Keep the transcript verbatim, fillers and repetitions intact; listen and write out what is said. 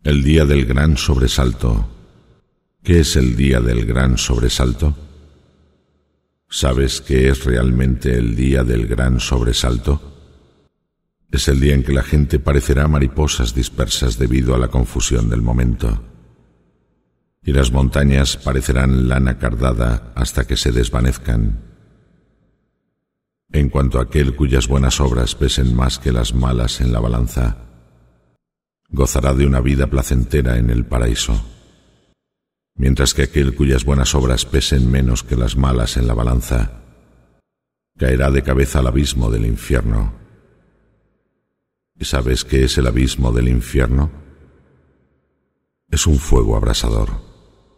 El día del gran sobresalto. ¿Qué es el día del gran sobresalto? ¿Sabes qué es realmente el día del gran sobresalto? Es el día en que la gente parecerá mariposas dispersas debido a la confusión del momento, y las montañas parecerán lana cardada hasta que se desvanezcan. En cuanto a aquel cuyas buenas obras pesen más que las malas en la balanza, gozará de una vida placentera en el paraíso, mientras que aquel cuyas buenas obras pesen menos que las malas en la balanza, caerá de cabeza al abismo del infierno. ¿Y sabes qué es el abismo del infierno? Es un fuego abrasador.